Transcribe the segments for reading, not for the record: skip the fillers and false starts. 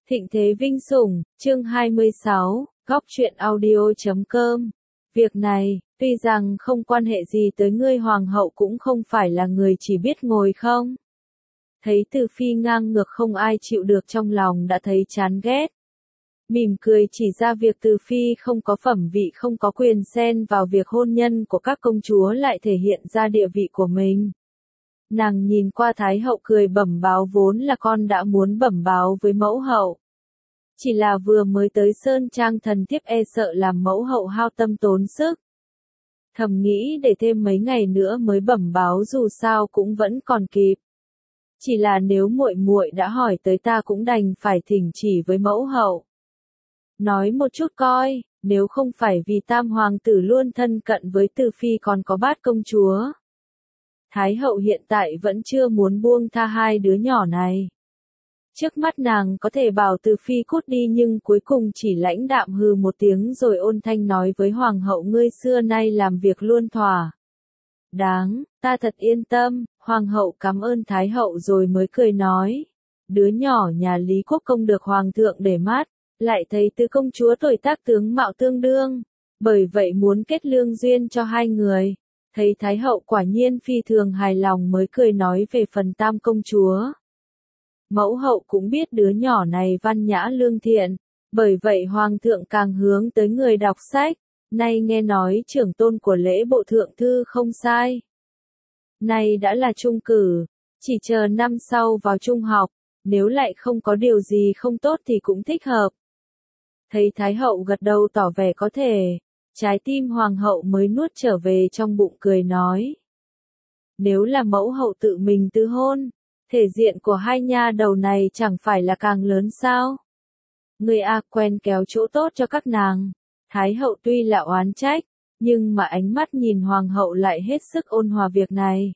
Thịnh thế vinh sủng, chương 26, góc truyện audio.com. Việc này, tuy rằng không quan hệ gì tới ngươi hoàng hậu cũng không phải là người chỉ biết ngồi không. Thấy Từ Phi ngang ngược không ai chịu được trong lòng đã thấy chán ghét. Mỉm cười chỉ ra việc Từ Phi không có phẩm vị không có quyền xen vào việc hôn nhân của các công chúa lại thể hiện ra địa vị của mình. Nàng nhìn qua Thái hậu cười bẩm báo vốn là con đã muốn bẩm báo với mẫu hậu. Chỉ là vừa mới tới Sơn Trang thần thiếp e sợ làm mẫu hậu hao tâm tốn sức. Thầm nghĩ để thêm mấy ngày nữa mới bẩm báo dù sao cũng vẫn còn kịp. Chỉ là nếu muội muội đã hỏi tới ta cũng đành phải thỉnh chỉ với mẫu hậu. Nói một chút coi, nếu không phải vì tam hoàng tử luôn thân cận với Từ Phi còn có Bát công chúa. Thái hậu hiện tại vẫn chưa muốn buông tha hai đứa nhỏ này. Trước mắt nàng có thể bảo Từ Phi cút đi nhưng cuối cùng chỉ lãnh đạm hừ một tiếng rồi ôn thanh nói với hoàng hậu ngươi xưa nay làm việc luôn thỏa. Đáng, ta thật yên tâm, hoàng hậu cảm ơn Thái hậu rồi mới cười nói. Đứa nhỏ nhà Lý Quốc Công được hoàng thượng để mắt, lại thấy tứ công chúa tuổi tác tướng mạo tương đương, bởi vậy muốn kết lương duyên cho hai người. Thấy Thái hậu quả nhiên phi thường hài lòng mới cười nói về phần tam công chúa. Mẫu hậu cũng biết đứa nhỏ này văn nhã lương thiện, bởi vậy hoàng thượng càng hướng tới người đọc sách, nay nghe nói trưởng tôn của lễ bộ thượng thư không sai. Nay đã là trung cử, chỉ chờ năm sau vào trung học, nếu lại không có điều gì không tốt thì cũng thích hợp. Thấy Thái hậu gật đầu tỏ vẻ có thể, trái tim hoàng hậu mới nuốt trở về trong bụng cười nói. Nếu là mẫu hậu tự mình tư hôn, thể diện của hai nha đầu này chẳng phải là càng lớn sao? Người quen kéo chỗ tốt cho các nàng. Thái hậu tuy là oán trách, nhưng mà ánh mắt nhìn hoàng hậu lại hết sức ôn hòa việc này.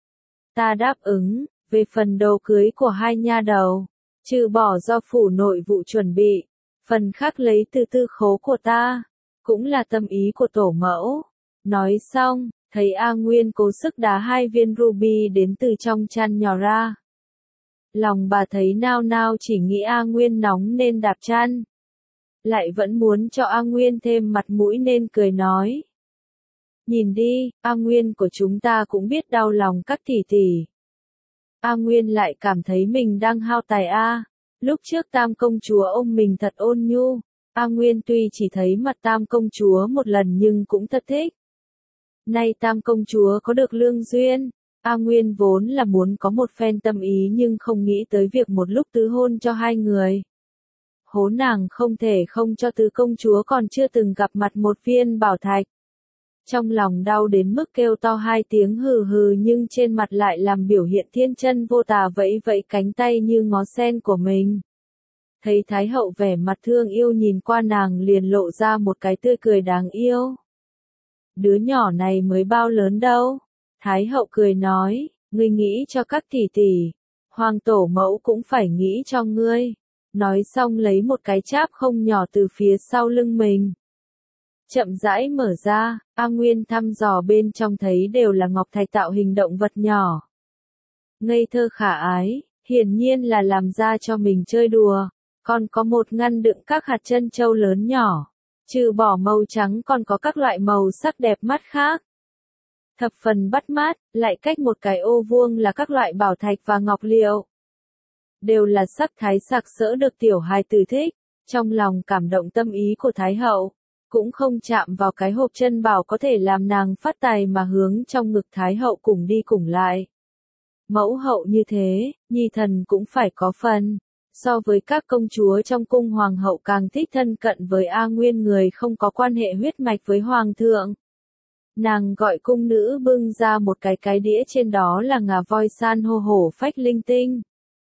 Ta đáp ứng, về phần đồ cưới của hai nha đầu, trừ bỏ do phủ nội vụ chuẩn bị, phần khác lấy từ tư khố của ta, cũng là tâm ý của tổ mẫu. Nói xong, thấy A Nguyên cố sức đá hai viên ruby đến từ trong chăn nhỏ ra. Lòng bà thấy nao nao chỉ nghĩ A Nguyên nóng nên đạp chăn. Lại vẫn muốn cho A Nguyên thêm mặt mũi nên cười nói. Nhìn đi, A Nguyên của chúng ta cũng biết đau lòng các tỷ tỷ. A Nguyên lại cảm thấy mình đang hao tài A. Lúc trước tam công chúa ôm mình thật ôn nhu. A Nguyên tuy chỉ thấy mặt tam công chúa một lần nhưng cũng thật thích. Nay tam công chúa có được lương duyên. A Nguyên vốn là muốn có một phen tâm ý nhưng không nghĩ tới việc một lúc tứ hôn cho hai người. Hố nàng không thể không cho tứ công chúa còn chưa từng gặp mặt một viên bảo thạch. Trong lòng đau đến mức kêu to hai tiếng hừ hừ nhưng trên mặt lại làm biểu hiện thiên chân vô tà vẫy vẫy cánh tay như ngó sen của mình. Thấy Thái hậu vẻ mặt thương yêu nhìn qua nàng liền lộ ra một cái tươi cười đáng yêu. Đứa nhỏ này mới bao lớn đâu. Thái hậu cười nói, ngươi nghĩ cho các tỷ tỷ, hoàng tổ mẫu cũng phải nghĩ cho ngươi. Nói xong lấy một cái cháp không nhỏ từ phía sau lưng mình. Chậm rãi mở ra, A Nguyên thăm dò bên trong thấy đều là ngọc thạch tạo hình động vật nhỏ. Ngây thơ khả ái, hiển nhiên là làm ra cho mình chơi đùa, còn có một ngăn đựng các hạt trân châu lớn nhỏ. Trừ bỏ màu trắng còn có các loại màu sắc đẹp mắt khác. Thập phần bắt mắt, lại cách một cái ô vuông là các loại bảo thạch và ngọc liệu. Đều là sắc thái sặc sỡ được tiểu hài tử thích, trong lòng cảm động tâm ý của Thái hậu, cũng không chạm vào cái hộp chân bảo có thể làm nàng phát tài mà hướng trong ngực Thái hậu cùng đi cùng lại. Mẫu hậu như thế, nhi thần cũng phải có phần. So với các công chúa trong cung hoàng hậu càng thích thân cận với A Nguyên người không có quan hệ huyết mạch với hoàng thượng. Nàng gọi cung nữ bưng ra một cái đĩa trên đó là ngà voi san hô hổ phách linh tinh.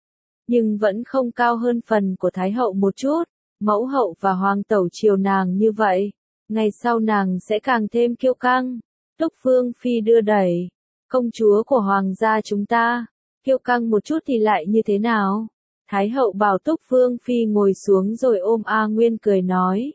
Nhưng vẫn không cao hơn phần của Thái hậu một chút, mẫu hậu và hoàng tẩu chiều nàng như vậy. Ngày sau nàng sẽ càng thêm kiêu căng. Túc Vương Phi đưa đẩy, công chúa của hoàng gia chúng ta, kiêu căng một chút thì lại như thế nào? Thái hậu bảo Túc Vương Phi ngồi xuống rồi ôm A Nguyên cười nói.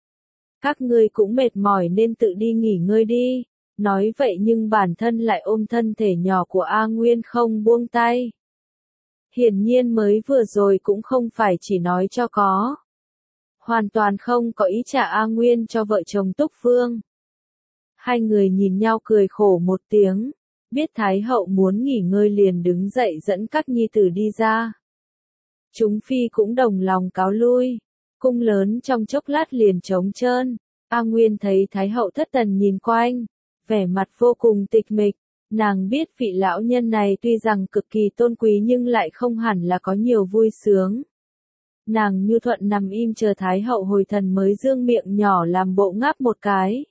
Các ngươi cũng mệt mỏi nên tự đi nghỉ ngơi đi. Nói vậy nhưng bản thân lại ôm thân thể nhỏ của A Nguyên không buông tay. Hiển nhiên mới vừa rồi cũng không phải chỉ nói cho có. Hoàn toàn không có ý trả A Nguyên cho vợ chồng Túc Vương. Hai người nhìn nhau cười khổ một tiếng, biết Thái hậu muốn nghỉ ngơi liền đứng dậy dẫn các nhi tử đi ra. Chúng phi cũng đồng lòng cáo lui, cung lớn trong chốc lát liền trống trơn. A Nguyên thấy Thái hậu thất thần nhìn quanh, vẻ mặt vô cùng tịch mịch, nàng biết vị lão nhân này tuy rằng cực kỳ tôn quý nhưng lại không hẳn là có nhiều vui sướng. Nàng nhu thuận nằm im chờ Thái hậu hồi thần mới dương miệng nhỏ làm bộ ngáp một cái.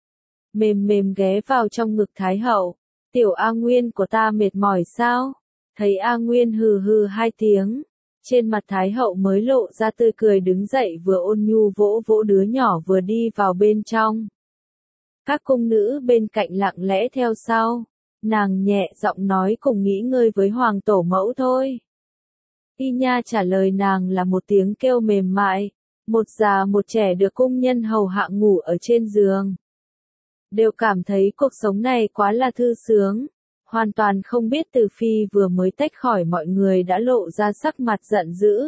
Mềm mềm ghé vào trong ngực Thái hậu, tiểu A Nguyên của ta mệt mỏi sao? Thấy A Nguyên hừ hừ hai tiếng, trên mặt Thái hậu mới lộ ra tươi cười đứng dậy vừa ôn nhu vỗ vỗ đứa nhỏ vừa đi vào bên trong. Các cung nữ bên cạnh lặng lẽ theo sau, nàng nhẹ giọng nói cùng nghỉ ngơi với hoàng tổ mẫu thôi. Y Nha trả lời nàng là một tiếng kêu mềm mại, một già một trẻ được cung nhân hầu hạ ngủ ở trên giường. Đều cảm thấy cuộc sống này quá là thư sướng, hoàn toàn không biết Từ Phi vừa mới tách khỏi mọi người đã lộ ra sắc mặt giận dữ.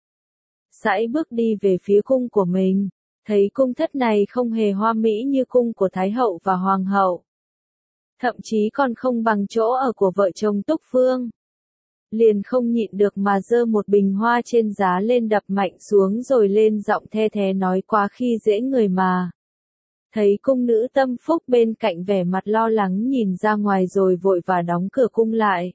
Sải bước đi về phía cung của mình, thấy cung thất này không hề hoa mỹ như cung của Thái hậu và Hoàng hậu. Thậm chí còn không bằng chỗ ở của vợ chồng Túc Vương. Liền không nhịn được mà giơ một bình hoa trên giá lên đập mạnh xuống rồi lên giọng the thé nói quá khi dễ người mà. Thấy cung nữ Tâm Phúc bên cạnh vẻ mặt lo lắng nhìn ra ngoài rồi vội và đóng cửa cung lại.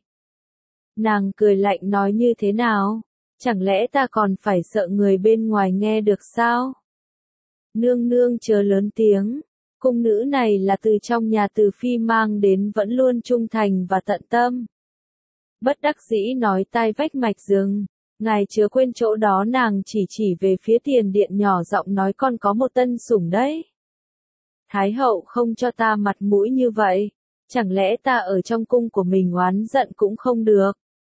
Nàng cười lạnh nói như thế nào? Chẳng lẽ ta còn phải sợ người bên ngoài nghe được sao? Nương nương chớ lớn tiếng, cung nữ này là từ trong nhà Từ Phi mang đến vẫn luôn trung thành và tận tâm. Bất đắc dĩ nói tai vách mạch rừng, ngài chớ quên chỗ đó nàng chỉ về phía tiền điện nhỏ giọng nói con có một tân sủng đấy. Thái hậu không cho ta mặt mũi như vậy, chẳng lẽ ta ở trong cung của mình oán giận cũng không được.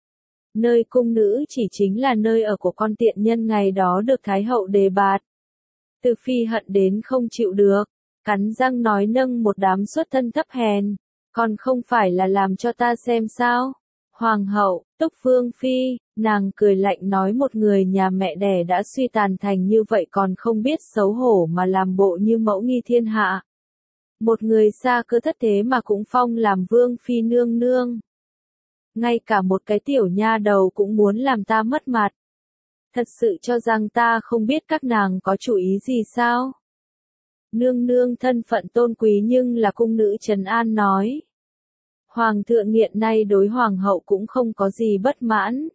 Nơi cung nữ chỉ chính là nơi ở của con tiện nhân ngày đó được Thái hậu đề bạt. Từ Phi hận đến không chịu được, cắn răng nói nâng một đám xuất thân thấp hèn, còn không phải là làm cho ta xem sao. Hoàng hậu, Túc Vương Phi, nàng cười lạnh nói một người nhà mẹ đẻ đã suy tàn thành như vậy còn không biết xấu hổ mà làm bộ như mẫu nghi thiên hạ. Một người xa cơ thất thế mà cũng phong làm Vương Phi nương nương. Ngay cả một cái tiểu nha đầu cũng muốn làm ta mất mặt. Thật sự cho rằng ta không biết các nàng có chủ ý gì sao? Nương nương thân phận tôn quý nhưng là cung nữ Trần An nói. Hoàng thượng hiện nay đối hoàng hậu cũng không có gì bất mãn.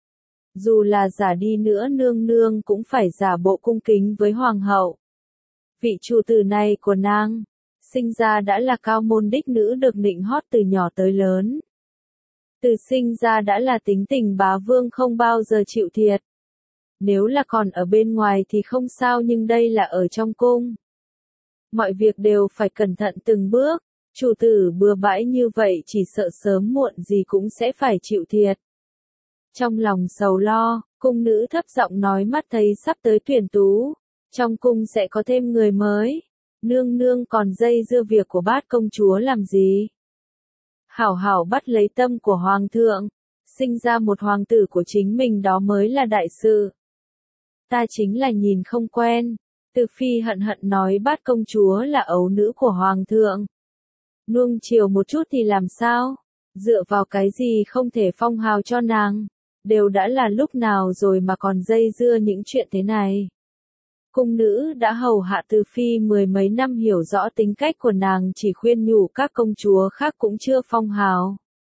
Dù là giả đi nữa nương nương cũng phải giả bộ cung kính với hoàng hậu. Vị chủ tử này của nàng, sinh ra đã là cao môn đích nữ được nịnh hót từ nhỏ tới lớn. Từ sinh ra đã là tính tình bá vương không bao giờ chịu thiệt. Nếu là còn ở bên ngoài thì không sao nhưng đây là ở trong cung. Mọi việc đều phải cẩn thận từng bước. Chủ tử bừa bãi như vậy chỉ sợ sớm muộn gì cũng sẽ phải chịu thiệt. Trong lòng sầu lo, cung nữ thấp giọng nói mắt thấy sắp tới tuyển tú. Trong cung sẽ có thêm người mới. Nương nương còn dây dưa việc của bát công chúa làm gì? Hảo hảo bắt lấy tâm của hoàng thượng. Sinh ra một hoàng tử của chính mình đó mới là đại sự. Ta chính là nhìn không quen. Từ Phi hận hận nói bát công chúa là ấu nữ của hoàng thượng. Nuông chiều một chút thì làm sao? Dựa vào cái gì không thể phong hào cho nàng? Đều đã là lúc nào rồi mà còn dây dưa những chuyện thế này. Cung nữ đã hầu hạ Từ Phi mười mấy năm hiểu rõ tính cách của nàng chỉ khuyên nhủ các công chúa khác cũng chưa phong hào.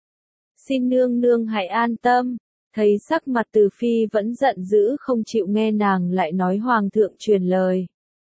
Xin nương nương hãy an tâm. Thấy sắc mặt Từ Phi vẫn giận dữ không chịu nghe nàng lại nói hoàng thượng truyền lời.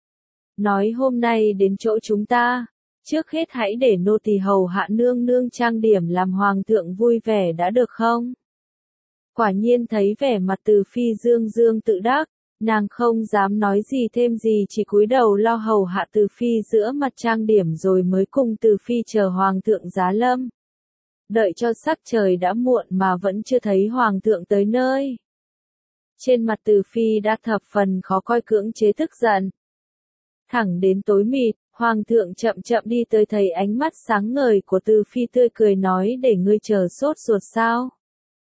Nói hôm nay đến chỗ chúng ta. Trước hết hãy để nô tỳ hầu hạ nương nương trang điểm làm hoàng thượng vui vẻ đã được không? Quả nhiên thấy vẻ mặt Từ Phi dương dương tự đắc, nàng không dám nói gì thêm gì chỉ cúi đầu lo hầu hạ Từ Phi giữa mặt trang điểm rồi mới cùng Từ Phi chờ hoàng thượng giá lâm. Đợi cho sắc trời đã muộn mà vẫn chưa thấy hoàng thượng tới nơi. Trên mặt Từ Phi đã thập phần khó coi cưỡng chế tức giận. Thẳng đến tối mịt. Hoàng thượng chậm chậm đi tới thấy ánh mắt sáng ngời của Từ Phi tươi cười nói để ngươi chờ sốt ruột sao.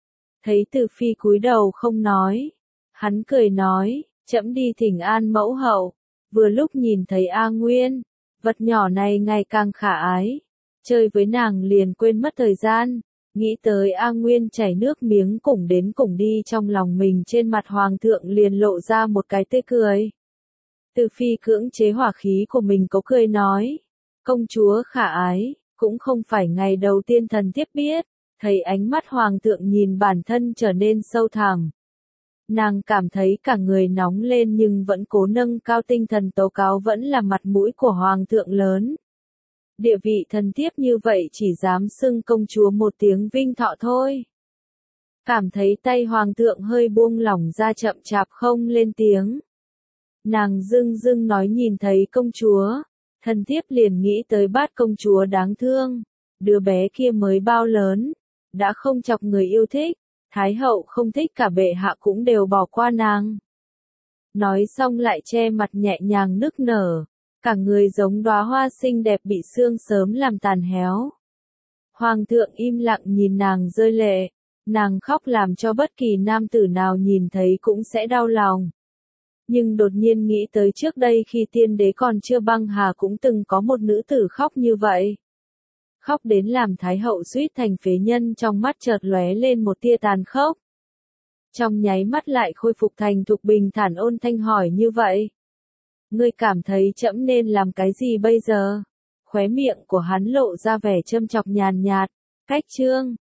Thấy Từ Phi cúi đầu không nói, hắn cười nói, trẫm đi thỉnh an mẫu hậu. Vừa lúc nhìn thấy A Nguyên, vật nhỏ này ngày càng khả ái, chơi với nàng liền quên mất thời gian, nghĩ tới A Nguyên chảy nước miếng cùng đến cùng đi trong lòng mình, trên mặt hoàng thượng liền lộ ra một cái tươi cười. Từ Phi cưỡng chế hỏa khí của mình, có cười nói, công chúa khả ái, cũng không phải ngày đầu tiên thần thiếp biết. Thấy ánh mắt hoàng thượng nhìn bản thân trở nên sâu thẳm, nàng cảm thấy cả người nóng lên nhưng vẫn cố nâng cao tinh thần tố cáo vẫn là mặt mũi của hoàng thượng lớn. Địa vị thần thiếp như vậy chỉ dám xưng công chúa một tiếng vinh thọ thôi. Cảm thấy tay hoàng thượng hơi buông lỏng ra, chậm chạp không lên tiếng. Nàng dưng dưng nói, nhìn thấy công chúa, thần thiếp liền nghĩ tới Bát công chúa đáng thương, đứa bé kia mới bao lớn, đã không chọc người yêu thích, thái hậu không thích, cả bệ hạ cũng đều bỏ qua nàng. Nói xong lại che mặt nhẹ nhàng nức nở, cả người giống đóa hoa xinh đẹp bị sương sớm làm tàn héo. Hoàng thượng im lặng nhìn nàng rơi lệ, nàng khóc làm cho bất kỳ nam tử nào nhìn thấy cũng sẽ đau lòng. Nhưng đột nhiên nghĩ tới trước đây khi tiên đế còn chưa băng hà cũng từng có một nữ tử khóc như vậy. Khóc đến làm thái hậu suýt thành phế nhân, trong mắt chợt lóe lên một tia tàn khốc. Trong nháy mắt lại khôi phục thành thục bình thản, ôn thanh hỏi, như vậy, ngươi cảm thấy trẫm nên làm cái gì bây giờ? Khóe miệng của hắn lộ ra vẻ châm chọc nhàn nhạt, cách chương